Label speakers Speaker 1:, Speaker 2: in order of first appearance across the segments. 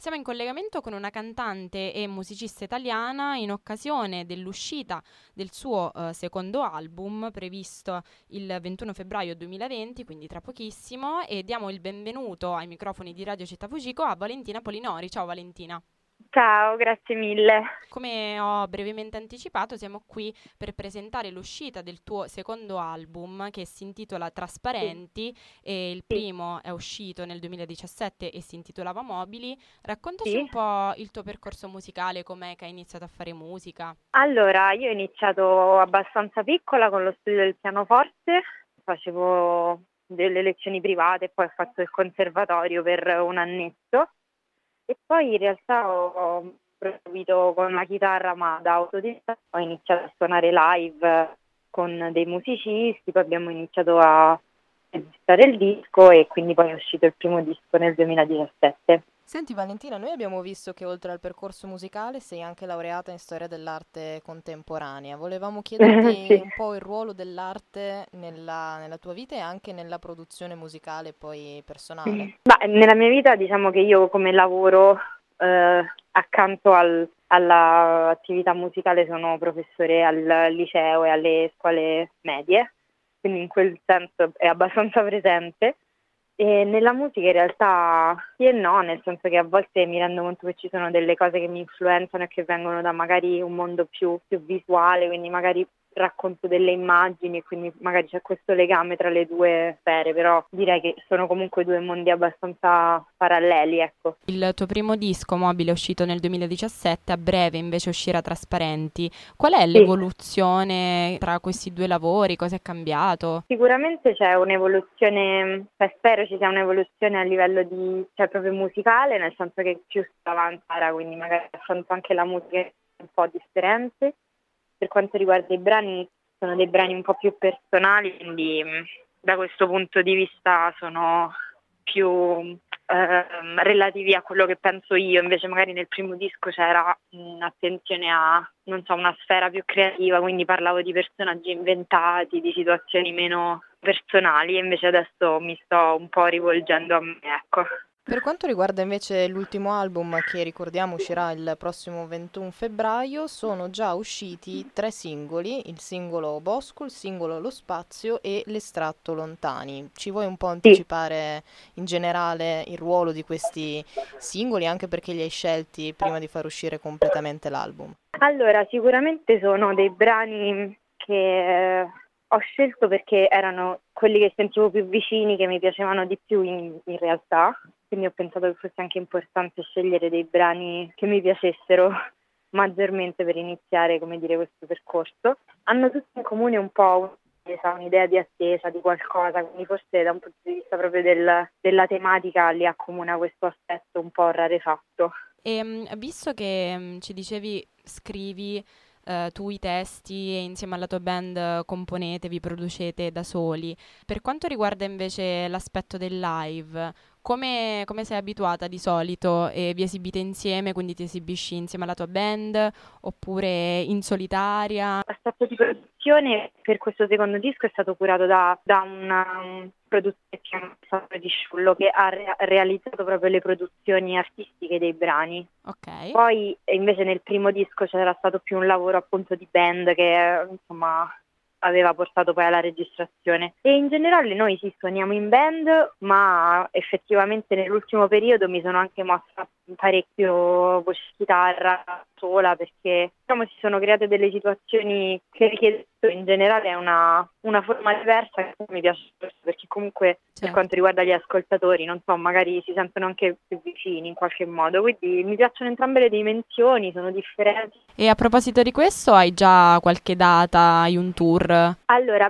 Speaker 1: Siamo in collegamento con una cantante e musicista italiana in occasione dell'uscita del suo secondo album previsto il 21 febbraio 2020, quindi tra pochissimo, e diamo il benvenuto ai microfoni di Radio Città Fugico a Valentina Polinori. Ciao Valentina.
Speaker 2: Ciao, grazie mille.
Speaker 1: Come ho brevemente anticipato, siamo qui per presentare l'uscita del tuo secondo album che si intitola
Speaker 2: Sì,
Speaker 1: Trasparenti e il
Speaker 2: sì,
Speaker 1: primo è uscito nel 2017 e si intitolava Mobili. Raccontaci
Speaker 2: sì.
Speaker 1: un po' il tuo percorso musicale, com'è che hai iniziato a fare musica.
Speaker 2: Allora, io ho iniziato abbastanza piccola con lo studio del pianoforte, facevo delle lezioni private e poi ho fatto il conservatorio per un annetto e poi in realtà ho proseguito con la chitarra ma da autodidatta, ho iniziato a suonare live con dei musicisti, poi abbiamo iniziato a registrare il disco e quindi poi è uscito il primo disco nel 2017.
Speaker 3: Senti Valentina, noi abbiamo visto che oltre al percorso musicale sei anche laureata in storia dell'arte contemporanea. Volevamo chiederti
Speaker 2: Sì.
Speaker 3: un po' il ruolo dell'arte nella tua vita e anche nella produzione musicale poi personale.
Speaker 2: Ma nella mia vita diciamo che io come lavoro accanto alla attività musicale sono professore al liceo e alle scuole medie, quindi in quel senso è abbastanza presente. E nella musica in realtà sì e no, nel senso che a volte mi rendo conto che ci sono delle cose che mi influenzano e che vengono da magari un mondo più visuale, quindi magari racconto delle immagini e quindi magari c'è questo legame tra le due sfere, però direi che sono comunque due mondi abbastanza paralleli, ecco.
Speaker 1: Il tuo primo disco Mobile è uscito nel 2017, a breve invece uscirà Trasparenti. Qual è
Speaker 2: Sì.
Speaker 1: l'evoluzione tra questi due lavori? Cosa è cambiato?
Speaker 2: Sicuramente c'è un'evoluzione, cioè spero ci sia un'evoluzione a livello di, cioè proprio musicale, nel senso che più si avanza, quindi magari affronto anche la musica un po' differente. Per quanto riguarda i brani, sono dei brani un po' più personali, quindi da questo punto di vista sono più relativi a quello che penso io, invece magari nel primo disco c'era un'attenzione a, non so, una sfera più creativa, quindi parlavo di personaggi inventati, di situazioni meno personali, e invece adesso mi sto un po' rivolgendo a me, ecco.
Speaker 3: Per quanto riguarda invece l'ultimo album che ricordiamo uscirà il prossimo 21 febbraio, sono già usciti 3 singoli, il singolo Bosco, il singolo Lo Spazio e l'estratto Lontani. Ci vuoi un po'
Speaker 2: Sì.
Speaker 3: anticipare in generale il ruolo di questi singoli, anche perché li hai scelti prima di far uscire completamente l'album?
Speaker 2: Allora, sicuramente sono dei brani che ho scelto perché erano quelli che sentivo più vicini, che mi piacevano di più in realtà, quindi ho pensato che fosse anche importante scegliere dei brani che mi piacessero maggiormente per iniziare, come dire, questo percorso. Hanno tutti in comune un po' un'idea di attesa, di qualcosa, quindi forse da un punto di vista proprio della tematica li accomuna questo aspetto un po' rarefatto.
Speaker 1: E visto che ci dicevi scrivi tu i testi e insieme alla tua band componete, vi producete da soli, per quanto riguarda invece l'aspetto del live, come sei abituata di solito? E vi esibite insieme, quindi ti esibisci insieme alla tua band oppure in solitaria?
Speaker 2: L'aspetto di produzione per questo secondo disco è stato curato da una produttrice che si chiama Sandra Di Sciullo, che ha realizzato proprio le produzioni artistiche dei brani.
Speaker 1: Ok.
Speaker 2: Poi invece nel primo disco c'era stato più un lavoro appunto di band che insomma aveva portato poi alla registrazione. E in generale noi sì suoniamo in band, ma effettivamente nell'ultimo periodo mi sono anche mossa parecchio voce chitarra sola, perché diciamo si sono create delle situazioni che richiedono in generale una forma diversa, che mi piace perché comunque per quanto
Speaker 1: Certo.
Speaker 2: riguarda gli ascoltatori, non so, magari si sentono anche più vicini in qualche modo, quindi mi piacciono entrambe le dimensioni, sono differenti.
Speaker 1: E a proposito di questo, hai già qualche data, hai un tour?
Speaker 2: Allora,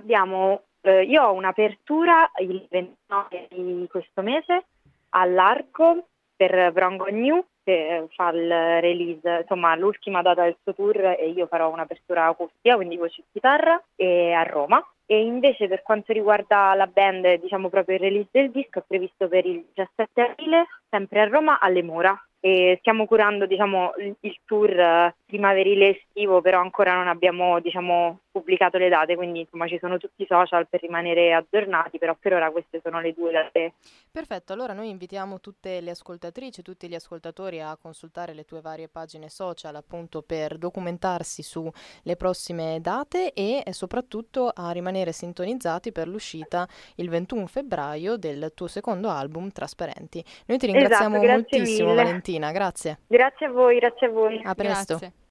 Speaker 2: io ho un'apertura il 29 di questo mese all'Arco per Bronco New, che fa il release, insomma l'ultima data del suo tour, e io farò un'apertura acustica, quindi voce e chitarra, e a Roma. E invece per quanto riguarda la band, diciamo proprio il release del disco, è previsto per il 17 aprile, sempre a Roma, alle Mura. E stiamo curando, diciamo, il tour primaverile estivo, però ancora non abbiamo, diciamo, pubblicato le date, quindi insomma ci sono tutti i social per rimanere aggiornati, però per ora queste sono le 2 date.
Speaker 3: Perfetto, allora noi invitiamo tutte le ascoltatrici, tutti gli ascoltatori a consultare le tue varie pagine social appunto per documentarsi sulle prossime date e soprattutto a rimanere sintonizzati per l'uscita il 21 febbraio del tuo secondo album Trasparenti. Noi ti ringraziamo
Speaker 2: Esatto, grazie
Speaker 3: moltissimo
Speaker 2: mille.
Speaker 3: Valentina, grazie.
Speaker 2: Grazie a voi, grazie a voi.
Speaker 3: A presto.
Speaker 1: Grazie.